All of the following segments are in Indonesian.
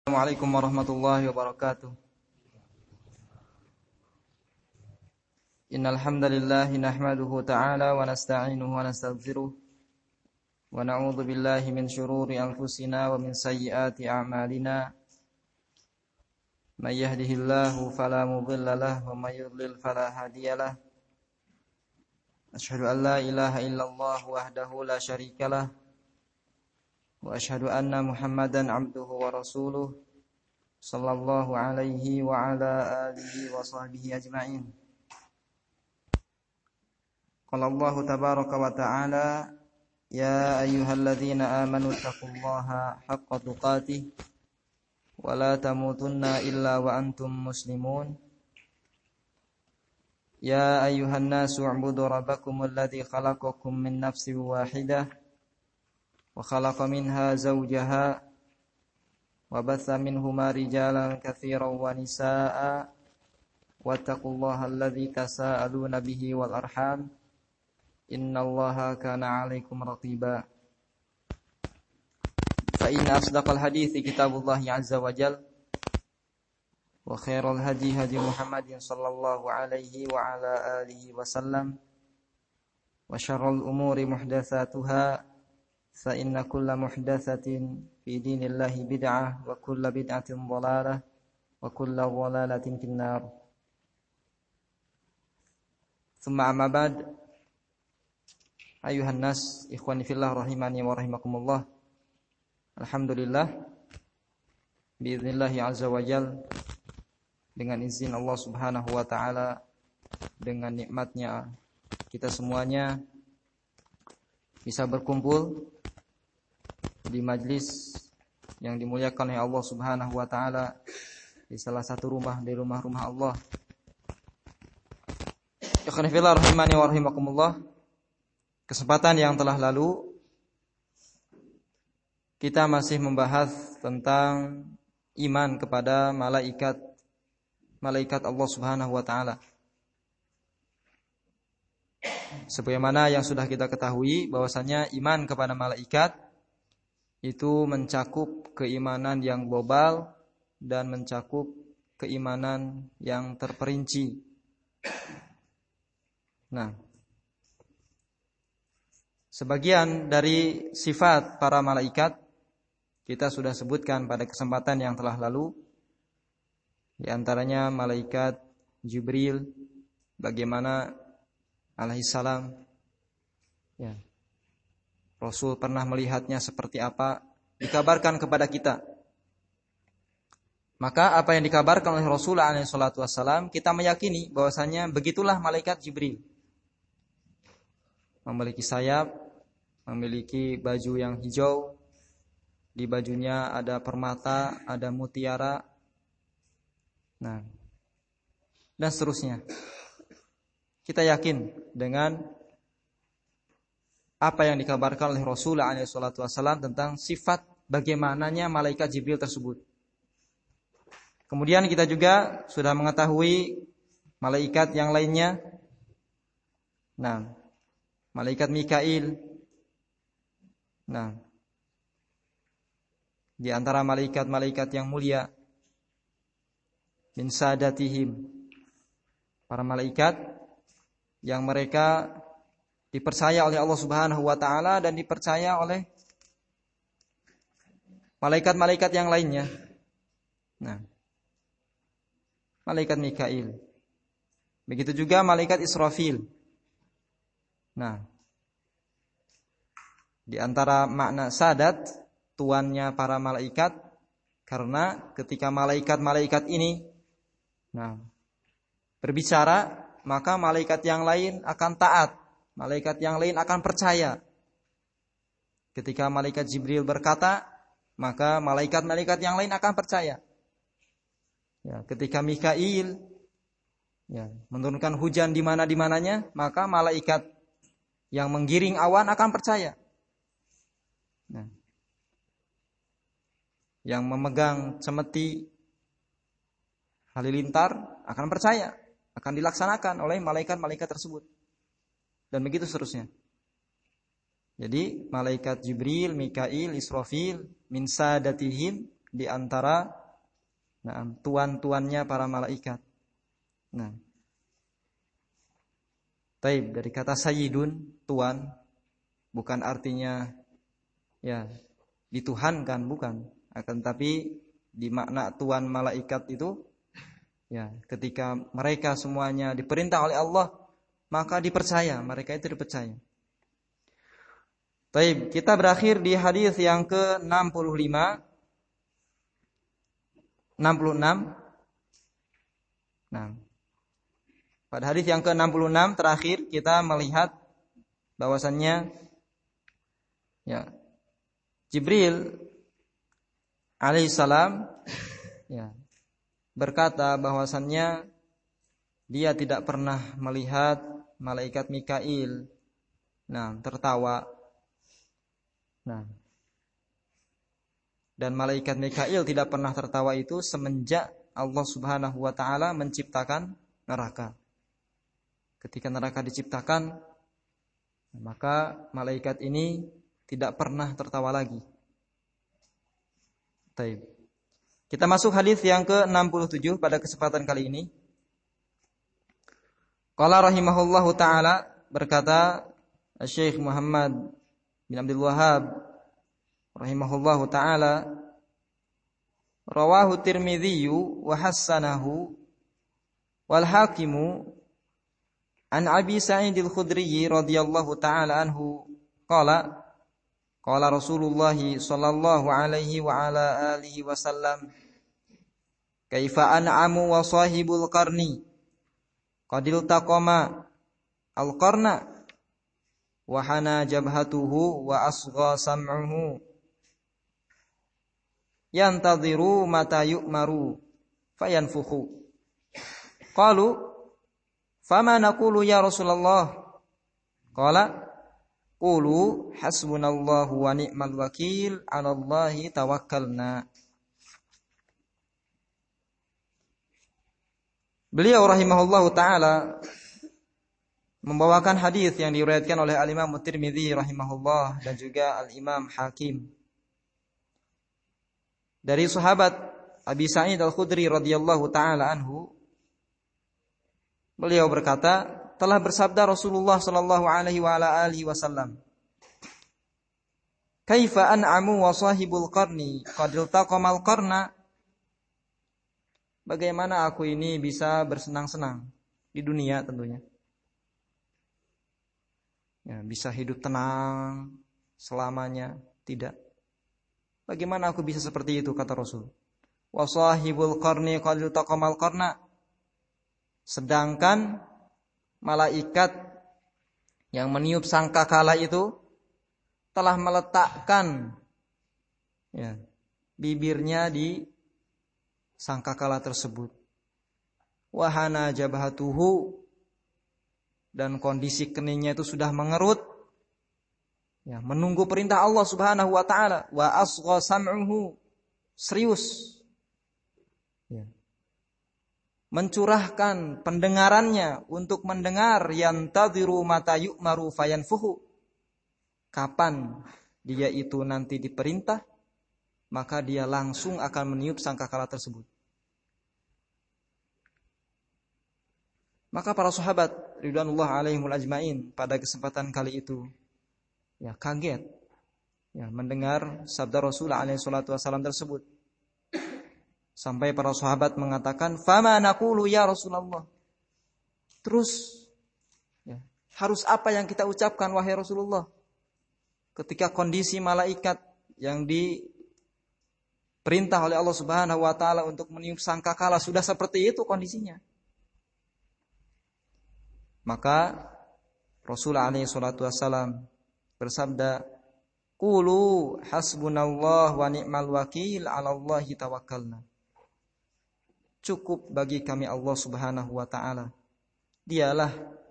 Assalamualaikum warahmatullahi wabarakatuh. Innal hamdalillah nahmaduhu ta'ala wa nasta'inuhu wa nastaghfiruh wa na'udzu billahi min shururi anfusina wa min sayyiati a'malina. May yahdihillahu fala mudilla lahu wa may yudlil fala hadiyalah. Asyhadu an la ilaha illallah wahdahu la syarikalah wa asyhadu anna Muhammadan abduhu wa rasuluh sallallahu alaihi wa ala alihi wa sahbihi ajma'in. Qala Allah tabaraka wa ta'ala ya ayyuhalladzina amanu taqullaha haqqa tuqatih wa la tamutunna illa wa antum muslimun. Ya ayyuhan nasu u'budu rabbakumul ladzi khalaqakum min nafsin wahidah wa khalaqa minha zawjaha wa batha minhuma rijalan katsiran wa nisaa'a wattaqullaha alladzi tasaaluna bihi wal arham innallaha kana 'alaikum raqiba. Fa inna asdaqal hadithi kitabullahi 'azza wa jalla wa khairal hadi hadi Muhammadin sallallahu alaihi wa ala alihi wasallam wa syarrul umuri muhdatsatuha fa inna kulla muhdatsatin fi dinillahi bid'ah wa kulla bid'atin dhalalah wa kulla dhalalatin finnar. Tsumma amma ba'd. Ayuhan nas, ikhwani fillah rahimani wa rahimakumullah. Alhamdulillah biiznillah azza wa jalla, dengan izin Allah Subhanahu wa taala, dengan nikmatnya kita semuanya bisa berkumpul di majlis yang dimuliakan oleh Allah Subhanahu wa taala di salah satu rumah di rumah-rumah Allah. Ikhwan fillah rahimani wa rahimakumullah. Kesempatan yang telah lalu kita masih membahas tentang iman kepada malaikat Allah Subhanahu wa taala. Sebagaimana yang sudah kita ketahui bahwasanya iman kepada malaikat itu mencakup keimanan yang global dan mencakup keimanan yang terperinci. Nah, sebagian dari sifat para malaikat kita sudah sebutkan pada kesempatan yang telah lalu. Di antaranya malaikat Jibril, bagaimana alaihissalam, ya, Rasul pernah melihatnya seperti apa, dikabarkan kepada kita. Maka apa yang dikabarkan oleh Rasul alaihissalatu wassalam, kita meyakini bahwasanya begitulah malaikat Jibril. Memiliki sayap, memiliki baju yang hijau, di bajunya ada permata, ada mutiara, nah, dan seterusnya. Kita yakin dengan apa yang dikabarkan oleh Rasulullah SAW tentang sifat bagaimananya malaikat Jibril tersebut. Kemudian kita juga sudah mengetahui malaikat yang lainnya. Nah, malaikat Mikail. Nah, di antara malaikat-malaikat yang mulia, min sadatihim, para malaikat yang mereka dipercaya oleh Allah Subhanahu wa taala dan dipercaya oleh malaikat-malaikat yang lainnya. Nah, malaikat Mikail. Begitu juga malaikat Israfil. Nah, di antara makna sadat, tuannya para malaikat, karena ketika malaikat-malaikat ini berbicara, maka malaikat yang lain akan taat. Malaikat yang lain akan percaya. Ketika malaikat Jibril berkata, maka malaikat-malaikat yang lain akan percaya. Ya, ketika Mikail menurunkan hujan di mana-mananya, maka malaikat yang menggiring awan akan percaya. Nah, yang memegang cemeti halilintar akan percaya, akan dilaksanakan oleh malaikat-malaikat tersebut. Dan begitu seterusnya. Jadi malaikat Jibril, Mikail, Israfil min sadatihim, di antara tuan-tuannya para malaikat. Nah, taib dari kata sayyidun, tuan, bukan artinya ya dituhankan, bukan. Akan tapi di makna tuan malaikat itu ya ketika mereka semuanya diperintah oleh Allah, maka dipercaya, mereka itu dipercaya. Taib, kita berakhir di hadis yang ke-65 66. Nah, pada hadis yang ke-66 terakhir kita melihat bahwasannya ya Jibril alaihissalam ya berkata bahwasannya dia tidak pernah melihat malaikat Mikail tertawa. Dan malaikat Mikail tidak pernah tertawa itu semenjak Allah Subhanahu wa taala menciptakan neraka. Ketika neraka diciptakan, maka malaikat ini tidak pernah tertawa lagi. Baik. Kita masuk hadis yang ke-67 pada kesempatan kali ini. Qala rahimahullahu taala, berkata Syekh Muhammad bin Abdul Wahhab rahimahullahu taala, rawahu Tirmidzi wa hassanahu wal Hakimu an Abi Sa'id al-Khudri radhiyallahu taala anhu qala qala Rasulullah sallallahu alaihi wa ala alihi wasallam, kaifa an'amu wa sahibul qarni qadil taqama al-qarna wa hana jabhatuhu wa asgha sam'uhu yantadhiru mata yu'maru fayanfukhu. Qalu fama naqulu ya Rasulullah? Qala qulu hasbunallahu wa ni'mal wakil 'alallahi tawakkalna. Beliau rahimahullahu taala membawakan hadis yang diriwayatkan oleh Al-Imam Tirmidzi rahimahullah dan juga Al-Imam Hakim dari sahabat Abi Sa'id Al-Khudri radhiyallahu taala anhu. Beliau berkata, telah bersabda Rasulullah sallallahu alaihi wa ala alihi wasallam, kaifa an'amu wa sahibul qarni qad iltaqamal qarna. Bagaimana aku ini bisa bersenang-senang di dunia tentunya. Ya, bisa hidup tenang selamanya, tidak. Bagaimana aku bisa seperti itu, kata Rasul. Wa sahibul qarni qad iltaqamal qarna. Sedangkan malaikat yang meniup sangkakala itu telah meletakkan bibirnya di sangkakala tersebut. Wahana jabhatuhu, dan kondisi keningnya itu sudah mengerut, menunggu perintah Allah Subhanahu wa taala. Wa asgha sam'uhu, serius, mencurahkan pendengarannya untuk mendengar, yantadhiru mata yu'maru fayanfuhu, kapan dia itu nanti diperintah, maka dia langsung akan meniup sangkakala tersebut. Maka para sahabat ridwanullah alaihimul ajmain pada kesempatan kali itu kaget mendengar sabda Rasul alaihi salatu wasallam tersebut. Sampai para sahabat mengatakan, fama naqulu ya Rasulullah. Terus harus apa yang kita ucapkan wahai Rasulullah? Ketika kondisi malaikat yang diperintah oleh Allah Subhanahu wa taala untuk meniup sangkakala sudah seperti itu kondisinya. Maka Rasul alaihi salatu wasallam bersabda, qulu hasbunallah wa ni'mal wakil 'alallahi tawakkalna. Cukup bagi kami Allah Subhanahu wa taala. Dialah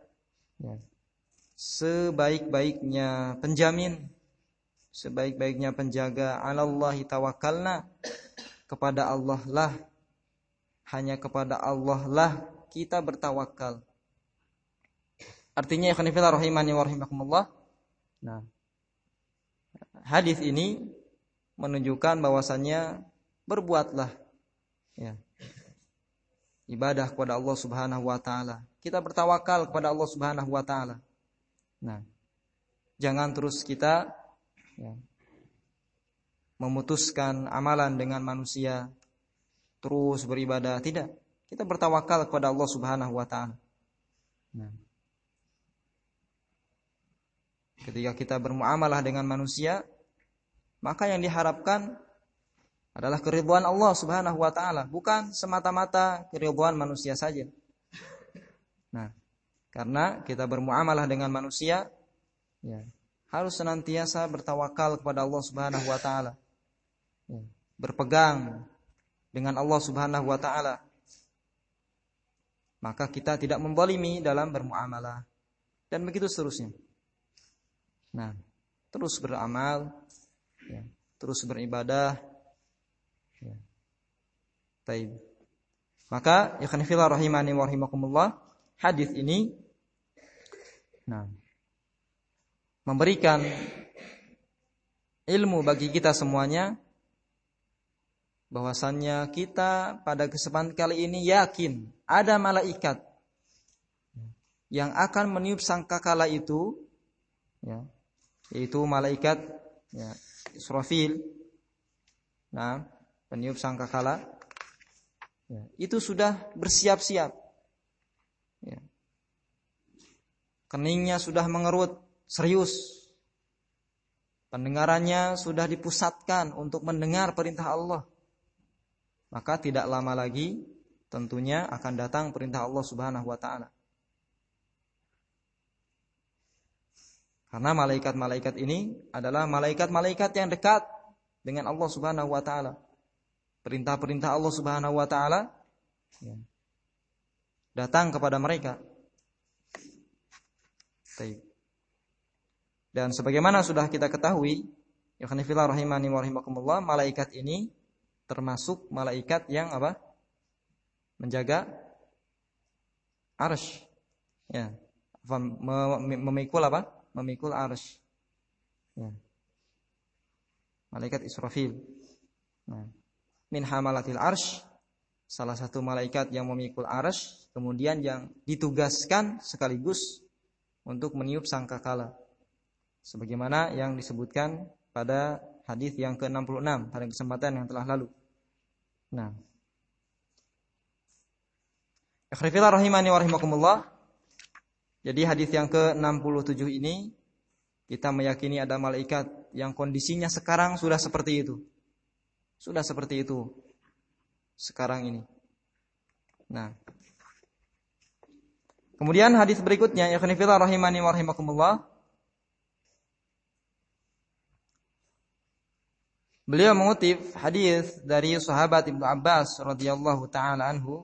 sebaik-baiknya penjamin, sebaik-baiknya penjaga. 'Alallahi tawakkalna, kepada Allah lah, hanya kepada Allah lah kita bertawakal. Artinya ikhwan fillah rahimani wa rahimakumullah. Hadis ini menunjukkan bahwasannya berbuatlah ya ibadah kepada Allah Subhanahu wa taala. Kita bertawakal kepada Allah Subhanahu wa taala. Nah, jangan terus kita ya, memutuskan amalan dengan manusia, terus beribadah, tidak. Kita bertawakal kepada Allah Subhanahu wa taala. Nah, ketika kita bermuamalah dengan manusia, maka yang diharapkan adalah keridhaan Allah Subhanahu wa taala, bukan semata-mata keridhaan manusia saja. Nah, karena kita bermuamalah dengan manusia, ya, harus senantiasa bertawakal kepada Allah Subhanahu wa taala. Ya, berpegang dengan Allah Subhanahu wa taala. Maka kita tidak membolimi dalam bermuamalah dan begitu seterusnya. Nah, terus beramal, ya, terus beribadah. Ya. Taib. Maka ikhwan fillah rahimani wa rahimakumullah, hadis ini memberikan ilmu bagi kita semuanya bahwasannya kita pada kesempatan kali ini yakin ada malaikat yang akan meniup sangkakala itu, ya, yaitu malaikat ya, Israfil. Nah, peniup sangkakala ya, itu sudah bersiap-siap. Ya. Keningnya sudah mengerut serius. Pendengarannya sudah dipusatkan untuk mendengar perintah Allah. Maka tidak lama lagi tentunya akan datang perintah Allah Subhanahu wa taala. Karena malaikat-malaikat ini adalah malaikat-malaikat yang dekat dengan Allah Subhanahu wa taala. Perintah-perintah Allah Subhanahu wa taala ya, datang kepada mereka. Dan sebagaimana sudah kita ketahui, ya khanifillah rahimani wa rahimakumullah, malaikat ini termasuk malaikat yang apa? Menjaga arsy. Ya. Memikul apa? Memikul arsy. Ya. Malaikat Israfil. Nah, min hamalatil arsy, salah satu malaikat yang memikul arsy, kemudian yang ditugaskan sekaligus untuk meniup sangkakala. Sebagaimana yang disebutkan pada hadis yang ke-66 pada kesempatan yang telah lalu. Nah, ikhtifillah rahimani wa rahimakumullah. Jadi hadis yang ke-67 ini kita meyakini ada malaikat yang kondisinya sekarang sudah seperti itu. Sudah seperti itu sekarang ini. Nah, kemudian hadis berikutnya, ikhtifillah rahimani wa rahimakumullah. Beliau mengutip hadis dari sahabat Ibnu Abbas radhiyallahu taala anhu,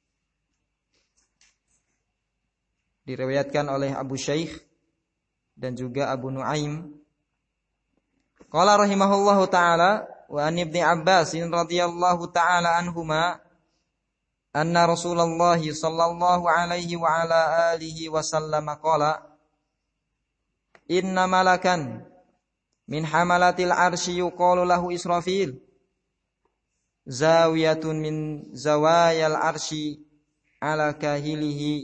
diriwayatkan oleh Abu Syaikh dan juga Abu Nuaim. Qala rahimahullahu taala wa an Ibnu Abbas radhiyallahu taala anhuma anna Rasulullah sallallahu alaihi wa ala alihi wasallam qala inna malakan min hamalatil arsy yuqalu lahu Israfil zawiyatun min zawayal arsy ala kahilihi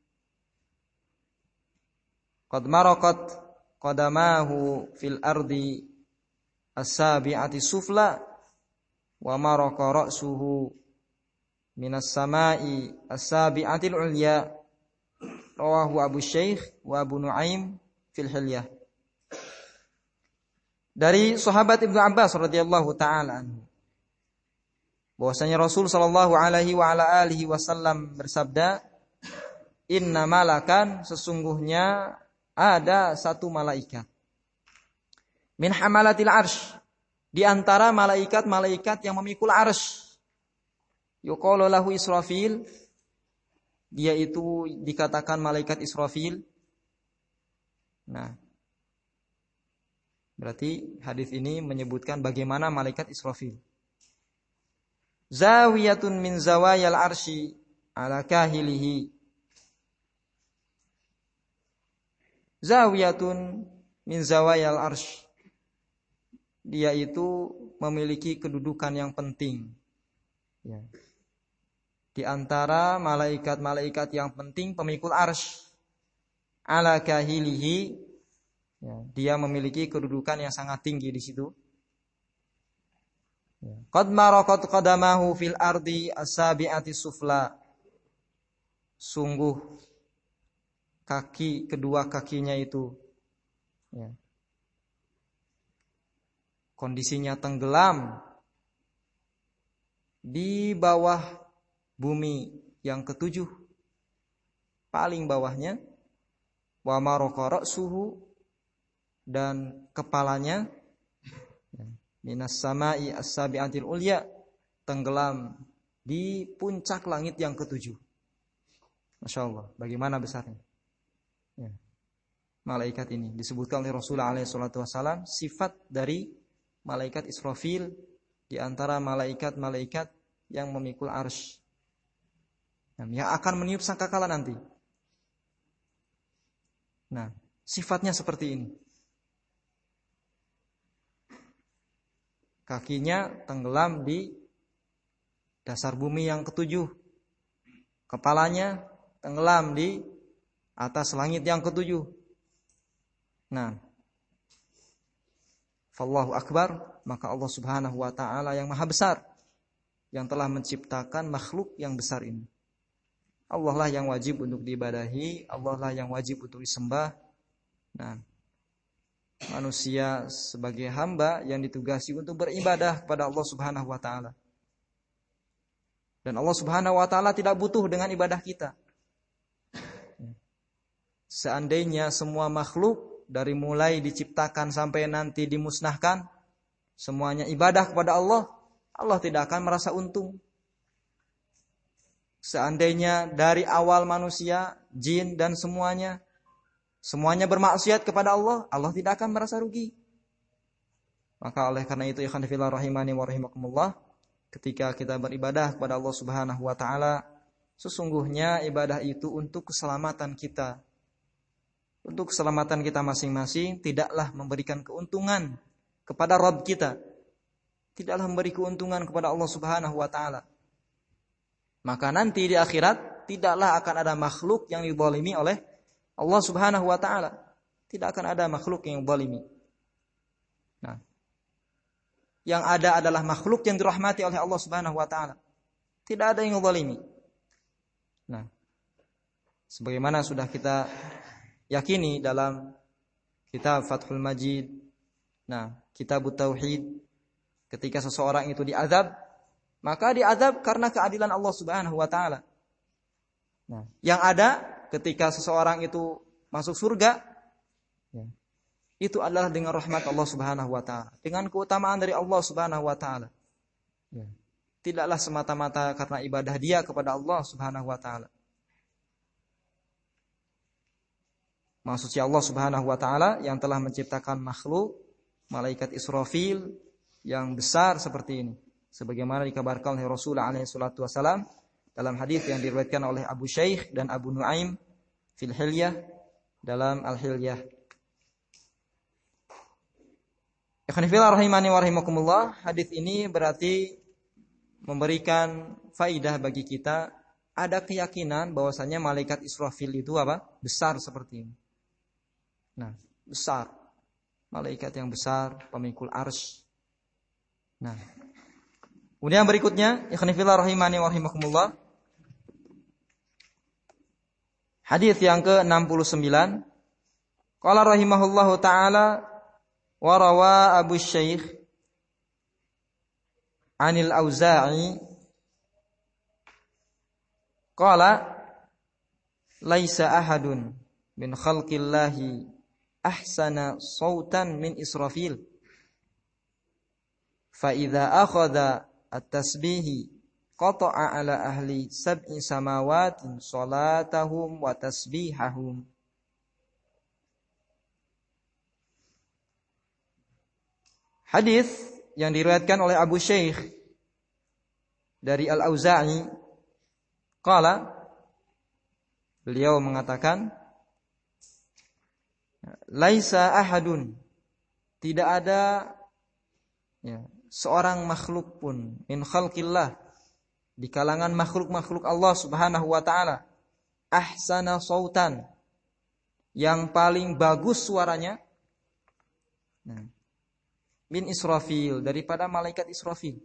qad maraqat qadamahu fil ardi as-sabi'ati sufla wa maraqa ra'suhu minas sama'i as-sabi'atil ulya. Rawahu Abu Syaikh wa Abu Nuaim fil Hilyah. Dari sahabat Ibnu Abbas radhiyallahu taala anhu, bahwasanya Rasul sallallahu alaihi wa ala alihi wasallam bersabda, inna malakan, sesungguhnya ada satu malaikat, min hamalatil arsy, di antara malaikat-malaikat yang memikul arsy, yuqalu lahu Israfil, dia itu dikatakan malaikat Israfil. Nah, berarti hadis ini menyebutkan bagaimana malaikat Israfil. Zawiyatun min zawayal arsy ala kahilihi. Zawiyatun min zawayal arsy. dia itu memiliki kedudukan yang penting. Ya. Di antara malaikat-malaikat yang penting pemikul arsy. Ala kahilihi, ya, dia memiliki kedudukan yang sangat tinggi di situ. Qad maraqat qadamahu fil ardi as-sabi'ati sufla. Sungguh kedua kakinya itu, ya, kondisinya tenggelam di bawah bumi yang ketujuh, paling bawahnya. Wa maraqara suhu, dan kepalanya minas sama'i as-sabi'atil ulya, tenggelam di puncak langit yang ketujuh. Masya Allah, bagaimana besarnya. Ya. Malaikat ini disebutkan oleh Rasulullah SAW sifat dari malaikat Israfil di antara malaikat-malaikat yang memikul arsy, yang akan meniup sangkakala nanti. Nah, sifatnya seperti ini. Kakinya tenggelam di dasar bumi yang ketujuh. Kepalanya tenggelam di atas langit yang ketujuh. Nah, fallahu akbar, maka Allah Subhanahu wa taala yang maha besar yang telah menciptakan makhluk yang besar ini. Allah lah yang wajib untuk diibadahi, Allah lah yang wajib untuk disembah. Nah, manusia sebagai hamba yang ditugasi untuk beribadah kepada Allah Subhanahu wa taala. Dan Allah Subhanahu wa taala tidak butuh dengan ibadah kita. Seandainya semua makhluk dari mulai diciptakan sampai nanti dimusnahkan, semuanya ibadah kepada Allah, Allah tidak akan merasa untung. Seandainya dari awal manusia, jin dan semuanya bermaksiat kepada Allah, Allah tidak akan merasa rugi. Maka oleh karena itu, ikhwan fillah rahimani wa rahimakumullah, ketika kita beribadah kepada Allah Subhanahu wa taala, sesungguhnya ibadah itu untuk keselamatan kita. Untuk keselamatan kita masing-masing, tidaklah memberikan keuntungan kepada Rabb kita. Tidaklah memberi keuntungan kepada Allah Subhanahu wa taala. Maka nanti di akhirat tidaklah akan ada makhluk yang dizalimi oleh Allah Subhanahu wa taala. Tidak akan ada makhluk yang zalimi. Nah, yang ada adalah makhluk yang dirahmati oleh Allah Subhanahu wa taala. Tidak ada yang zalimi. Nah, sebagaimana sudah kita yakini dalam kitab Fathul Majid, nah, Kitabut Tauhid, ketika seseorang itu diazab, maka diazab karena keadilan Allah Subhanahu wa taala. Nah, yang ada ketika seseorang itu masuk surga, ya, itu adalah dengan rahmat Allah Subhanahu wa taala, dengan keutamaan dari Allah Subhanahu wa taala. Ya. Tidaklah semata-mata karena ibadah dia kepada Allah Subhanahu wa taala. Maksudnya Allah Subhanahu wa taala yang telah menciptakan makhluk malaikat Israfil yang besar seperti ini. Sebagaimana dikabarkan oleh Rasulullah SAW dalam hadis yang diriwayatkan oleh Abu Shaykh dan Abu Nuaim fil Hilyah, dalam Al-Hilyah. Ikhwan fillah rahimani wa rahimakumullah, hadis ini berarti memberikan faidah bagi kita, ada keyakinan bahwasanya malaikat Israfil itu apa? Besar seperti ini. Nah, besar. Malaikat yang besar, pemikul arsy. Nah, kemudian berikutnya, ikhwan fillah rahimani wa rahimakumullah, hadis yang ke-69. Qala rahimahullahu taala wa rawa Abu Shaykh Anil Auza'i qala laisa ahadun min khalqillahi ahsana sautan min Israfil fa idza akhadha at-tasbihi qata'a ala ahli sab'i samawatin salatahum wa tasbihahum. Hadis yang diriwayatkan oleh Abu Shaykh dari Al-Auza'i, qala, beliau mengatakan, laisa ahadun, tidak ada ya, seorang makhluk pun min khalqillah, di kalangan makhluk-makhluk Allah Subhanahu wa taala, ahsana sautan, yang paling bagus suaranya, min Israfil, daripada malaikat Israfil.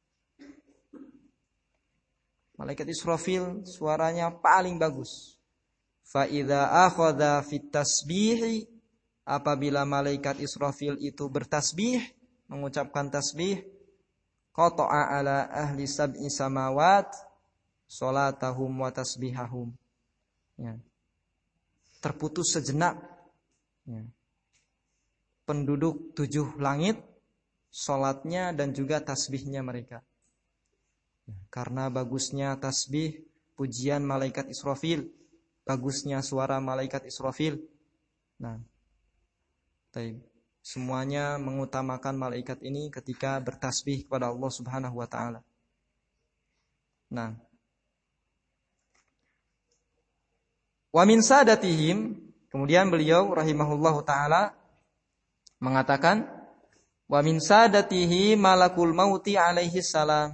Malaikat Israfil suaranya paling bagus. Fa idza akhadha fit tasbih, apabila malaikat Israfil itu bertasbih, mengucapkan tasbih, qata'a ala ahli sab'i samawat salatahum wa tasbihahum. Ya. Terputus sejenak, ya, penduduk 7 langit salatnya dan juga tasbihnya mereka. Karena bagusnya tasbih, pujian malaikat Israfil, bagusnya suara malaikat Israfil. Nah, semuanya mengutamakan malaikat ini ketika bertasbih kepada Allah Subhanahu wa taala. Nah, wa min sadatihim, kemudian beliau rahimahullahu taala mengatakan, wa min sadatihi malakul mauti alaihi salam,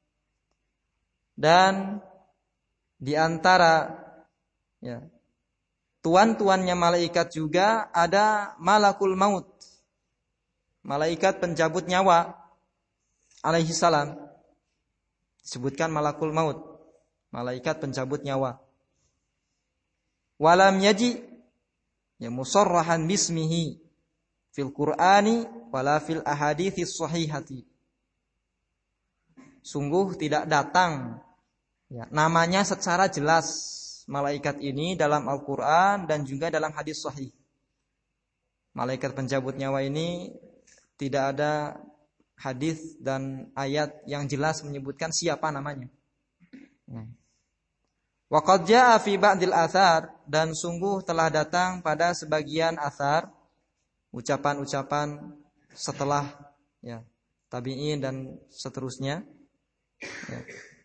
dan di antara, ya, tuan-tuannya malaikat juga ada malakul maut, malaikat pencabut nyawa alaihi salam. Disebutkan malakul maut, malaikat pencabut nyawa. Walam yaji, ya, musarrahan bismihi fil Qur'ani wala fil ahaditsis sahihati. Sungguh tidak datang, ya, namanya secara jelas malaikat ini dalam Al-Quran dan juga dalam hadis sahih. Malaikat pencabut nyawa ini tidak ada hadis dan ayat yang jelas menyebutkan siapa namanya. Wa qad jaa'a fi ba'dil athar, dan sungguh telah datang pada sebagian athar, ucapan-ucapan setelah, ya, tabi'in dan seterusnya, ya,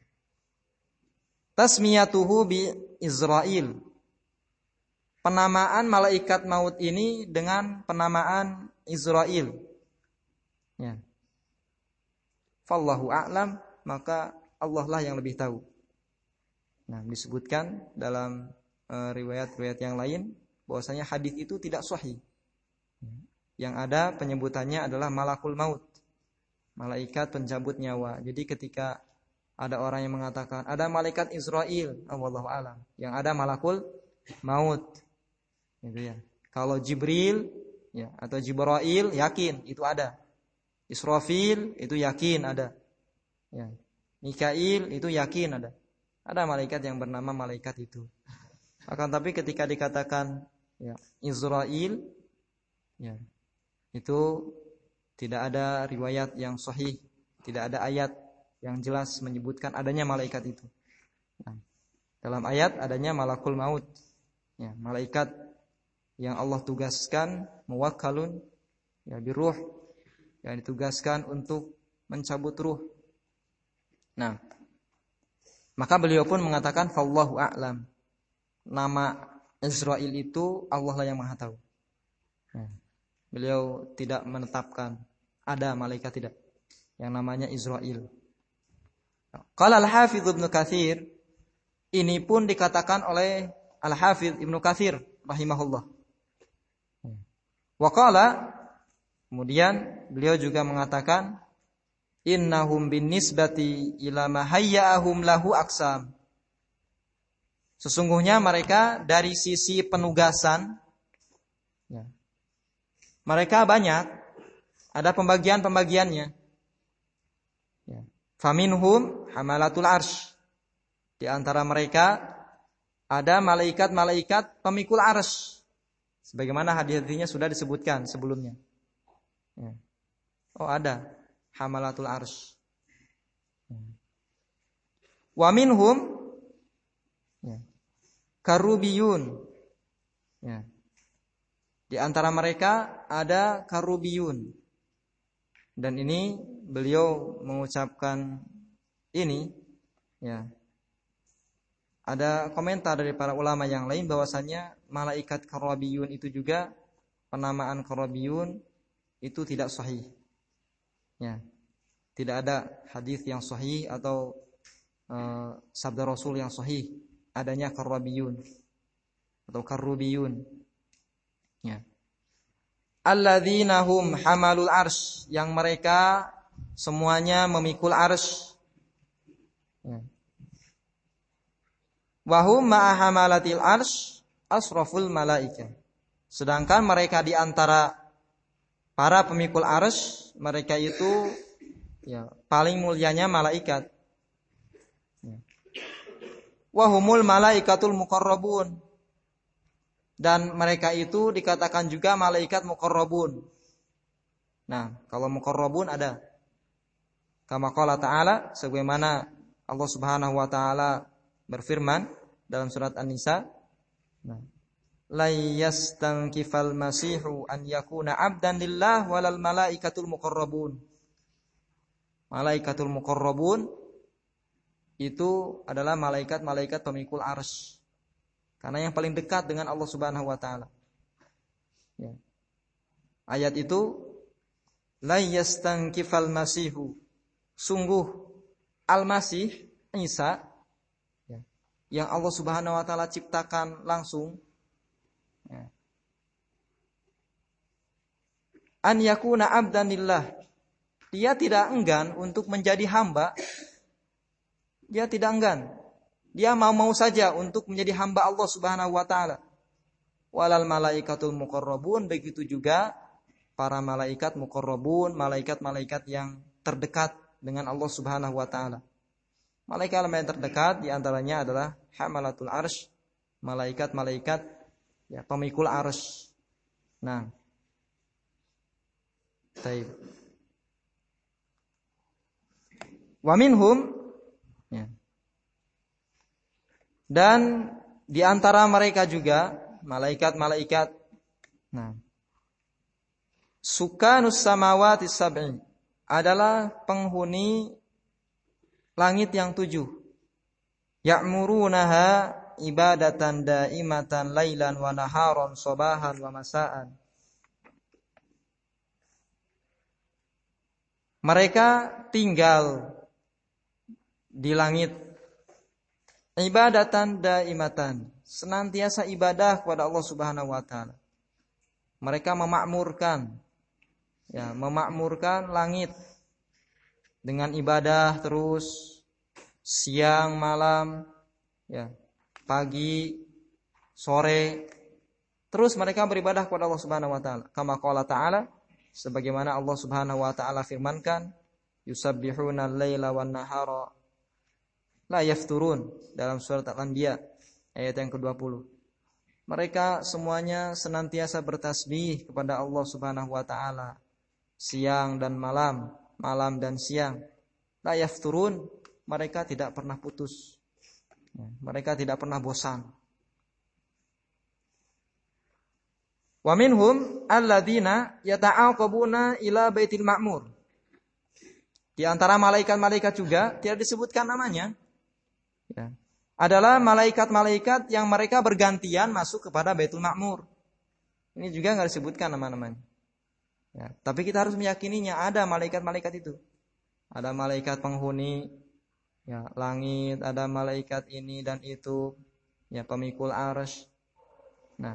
tasmiyatuhu bi Israil, penamaan malaikat maut ini dengan penamaan Israil, ya. Fallahu a'lam, maka Allah lah yang lebih tahu. Nah, disebutkan dalam riwayat-riwayat yang lain bahwasanya hadis itu tidak sahih. Yang ada penyebutannya adalah malakul maut, malaikat pencabut nyawa. Jadi ketika ada orang yang mengatakan ada malaikat Israil, wallahu alam, yang ada malakul maut, gitu ya. Kalau Jibril, ya, atau Jibrail, yakin itu ada. Israfil itu yakin ada. Ya. Mikail itu yakin ada. Ada malaikat yang bernama malaikat itu. Akan tapi ketika dikatakan, ya, Israil, ya, itu tidak ada riwayat yang sahih, tidak ada ayat yang jelas menyebutkan adanya malaikat itu. Nah, dalam ayat adanya malakul maut, ya, malaikat yang Allah tugaskan, muwakkalun, ya, biruh, yang ditugaskan untuk mencabut ruh. Nah, maka beliau pun mengatakan fallahu a'lam, nama Israil itu Allah lah yang maha tahu. Nah, beliau tidak menetapkan ada malaikat, tidak, yang namanya Israil. Qala al-Hafidz Ibnu Katsir, ini pun dikatakan oleh Al-Hafidz Ibnu Katsir rahimahullah. Wa qala, kemudian beliau juga mengatakan, innahum binisbati ila ma hayya'ahum lahu aqsam. Sesungguhnya mereka dari sisi penugasan, ya, mereka banyak, ada pembagian-pembagiannya. Ya. Faminhum hamalatul arsy. Di antara mereka ada malaikat-malaikat pemikul arsy. Sebagaimana hadis-hadisnya sudah disebutkan sebelumnya. Ya. Oh, ada hamalatul arsy. Wa minhum, ya, karubiyun. Ya. Di antara mereka ada karubiyun. Dan ini beliau mengucapkan ini, ya, ada komentar dari para ulama yang lain bahwasanya malaikat karubiyun itu juga, penamaan karubiyun itu tidak sahih. Ya. Tidak ada hadis yang sahih atau sabda Rasul yang sahih adanya karrabiyun atau karrubiyun. Ya. Alladzina hum hamalul arsy, yang mereka semuanya memikul arsy. Ya. Wa hum ma'a hamalatil arsy asraful malaika. Sedangkan mereka di antara para pemikul arsy, mereka itu ya paling mulianya malaikat. Ya. Wa humul malaikatul muqarrabun. Dan mereka itu dikatakan juga malaikat muqarrabun. Nah, kalau muqarrabun ada. Kama qala ta'ala, sebagaimana Allah Subhanahu wa taala berfirman dalam surat An-Nisa, nah, la yastankifal masihu an yakuna 'abdan lillah walal malaikatul muqarrabun. Malaikatul muqarrabun itu adalah malaikat-malaikat pemikul arsy. Karena yang paling dekat dengan Allah Subhanahu wa taala. Ya. Ayat itu la yastankifal masihu. Sungguh Al-Masih Isa ya, yang Allah Subhanahu wa taala ciptakan langsung ya. An yakuna abdanillah. Dia tidak enggan untuk menjadi hamba. Dia tidak enggan. Dia mau-mau saja untuk menjadi hamba Allah Subhanahu wa taala. Walal malaikatul muqarrabun, begitu juga para malaikat muqarrabun, malaikat-malaikat yang terdekat dengan Allah Subhanahu wa taala. Malaikat yang terdekat di antaranya adalah hamalatul arsy, malaikat-malaikat ya pemikul arsy. Nah. Baik. Wa minhum ya. Dan di antara mereka juga malaikat-malaikat. Nah, sukanus samawati sab'i adalah penghuni langit yang 7. Ya'murunaha ibadatan daimatan lailan wa naharan sabahan wa masaan. Mereka tinggal di langit ibadatan daimatan, senantiasa ibadah kepada Allah Subhanahu wa taala. Mereka memakmurkan langit dengan ibadah terus siang malam ya, pagi sore, terus mereka beribadah kepada Allah Subhanahu wa taala. Kama qala ta'ala, sebagaimana Allah Subhanahu wa taala firmankan, yusabbihuna al-laila wan nahara la yafturun, dalam surat Al-Anbiya ayat yang ke-20. Mereka semuanya senantiasa bertasbih kepada Allah Subhanahu wa taala siang dan malam, malam dan siang. La yafturun, mereka tidak pernah putus. Mereka tidak pernah bosan. Wa minhum alladzina yata'aqabuna ila baitil ma'mur. Di antara malaikat-malaikat juga tidak disebutkan namanya. Ya. Adalah malaikat-malaikat yang mereka bergantian masuk kepada Baitul Ma'mur. Ini juga enggak disebutkan nama-namanya. Ya, tapi kita harus meyakininya ada malaikat-malaikat itu. Ada malaikat penghuni ya langit, ada malaikat ini dan itu, ya pemikul arsy. Nah,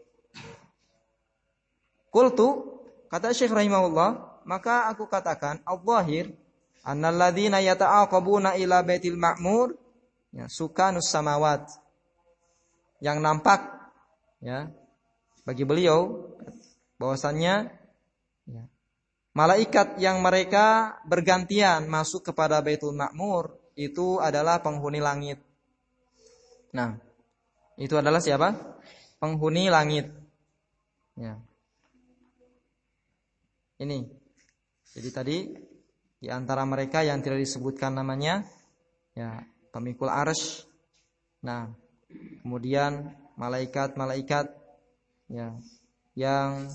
qultu, kata Syekh rahimahullah, maka aku katakan al-zahir annal ladzina yata'aqabuna ila Baitil Ma'mur ya sukanus samawat. Yang nampak ya bagi beliau bahwasannya ya, malaikat yang mereka bergantian masuk kepada Baitul Ma'mur itu adalah penghuni langit. Nah, itu adalah siapa? Penghuni langit. Ya. Ini. Jadi tadi di antara mereka yang tidak disebutkan namanya ya pemikul arsy. Nah, kemudian malaikat-malaikat ya yang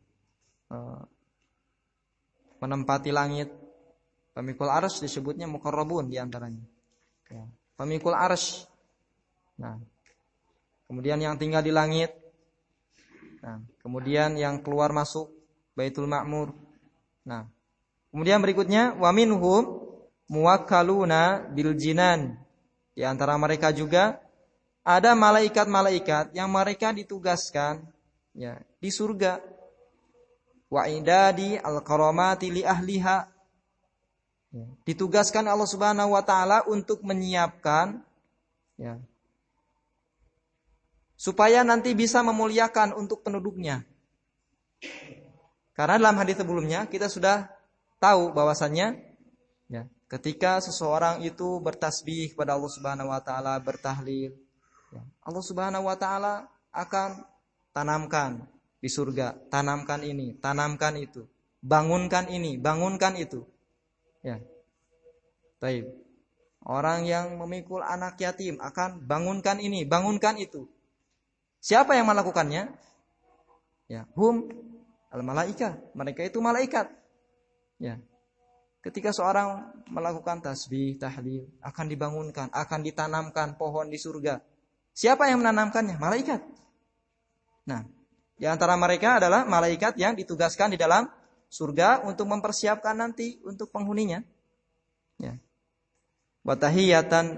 menempati langit. Pemikul arsy disebutnya muqarrabun di antaranya. Ya, pemikul arsy. Nah, kemudian yang tinggal di langit. Nah, kemudian yang keluar masuk Baitul Ma'mur. Nah, Kemudian berikutnya wa minhum muwakkaluna bil jinan. Di antara mereka juga ada malaikat-malaikat yang mereka ditugaskan ya di surga. Wa idadi al-karamati li ahliha. Ya, ditugaskan Allah Subhanahu wa taala untuk menyiapkan ya supaya nanti bisa memuliakan untuk penduduknya. Karena dalam hadis sebelumnya kita sudah tahu bahwasannya ya, ketika seseorang itu bertasbih kepada Allah Subhanahu wa taala, bertahlil, ya, Allah Subhanahu wa taala akan tanamkan di surga, tanamkan ini, tanamkan itu, bangunkan ini, bangunkan itu. Ya. Baik. Orang yang memikul anak yatim akan bangunkan ini, bangunkan itu. Siapa yang melakukannya? Ya, hum al-malaika, mereka itu malaikat. Ya. Ketika seorang melakukan tasbih, tahlil, akan dibangunkan, akan ditanamkan pohon di surga. Siapa yang menanamkannya? Malaikat. Nah, di antara mereka adalah malaikat yang ditugaskan di dalam surga untuk mempersiapkan nanti untuk penghuninya. Ya. Wa tahiyatan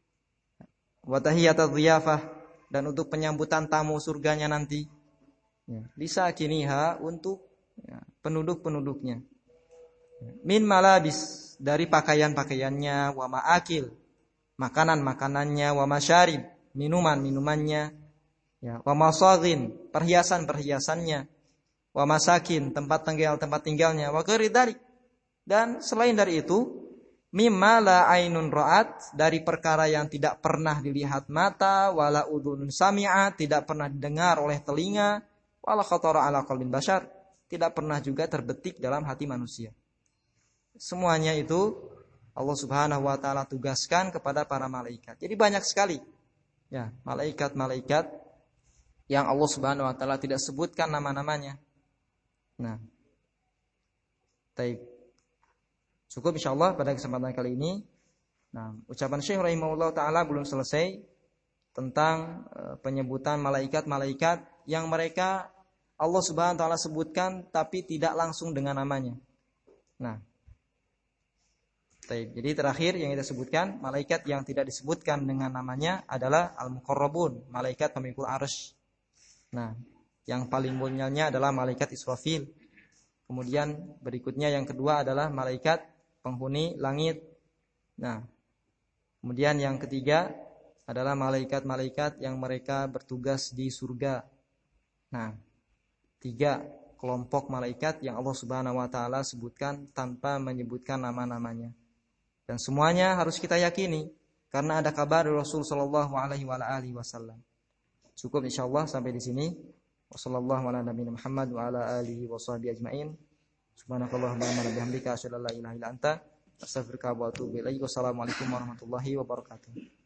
dhiyafah, dan untuk penyambutan tamu surganya nanti. Ya. Lisakiniha, untuk ya, penduduk-penduduknya. Min malabis, dari pakaian-pakaiannya, wa ma'akil, makanan-makanannya, wa masyarib, minuman-minumannya, ya, wa masaghin, perhiasan-perhiasannya, wa masakin, tempat tinggalnya, wa ghairi dzalik. Dan selain dari itu, mimma la ainun ra'at, dari perkara yang tidak pernah dilihat mata, wala udhunun sami'at, tidak pernah didengar oleh telinga, wala khatara ala qalbin bashar, tidak pernah juga terbetik dalam hati manusia. Semuanya itu Allah Subhanahu wa taala tugaskan kepada para malaikat. Jadi banyak sekali ya malaikat-malaikat yang Allah Subhanahu wa taala tidak sebutkan nama-namanya. Nah, baik. Cukup insyaallah pada kesempatan kali ini. Nah, ucapan Syekh rahimahullah taala belum selesai tentang penyebutan malaikat-malaikat yang mereka Allah Subhanahu wa taala sebutkan tapi tidak langsung dengan namanya. Nah, jadi terakhir yang kita sebutkan, malaikat yang tidak disebutkan dengan namanya adalah al-muqarrabun, malaikat pemikul arsy. Nah, yang paling mulianya adalah malaikat Israfil. Kemudian berikutnya yang kedua adalah malaikat penghuni langit. Nah, kemudian yang ketiga adalah malaikat-malaikat yang mereka bertugas di surga. Nah, 3 kelompok malaikat yang Allah Subhanahu wa taala sebutkan tanpa menyebutkan nama-namanya. Dan semuanya harus kita yakini karena ada kabar Rasul sallallahu alaihi wasallam. Cukup insyaallah sampai di sini. Wassallallahu ala nabiyina Muhammad wa ala alihi washabihi ajmain. Subhanakallahumma wa bihamdika asyhadu an la ilaha illa anta astaghfiruka wa atubu ilaik. Wassalamualaikum warahmatullahi wabarakatuh.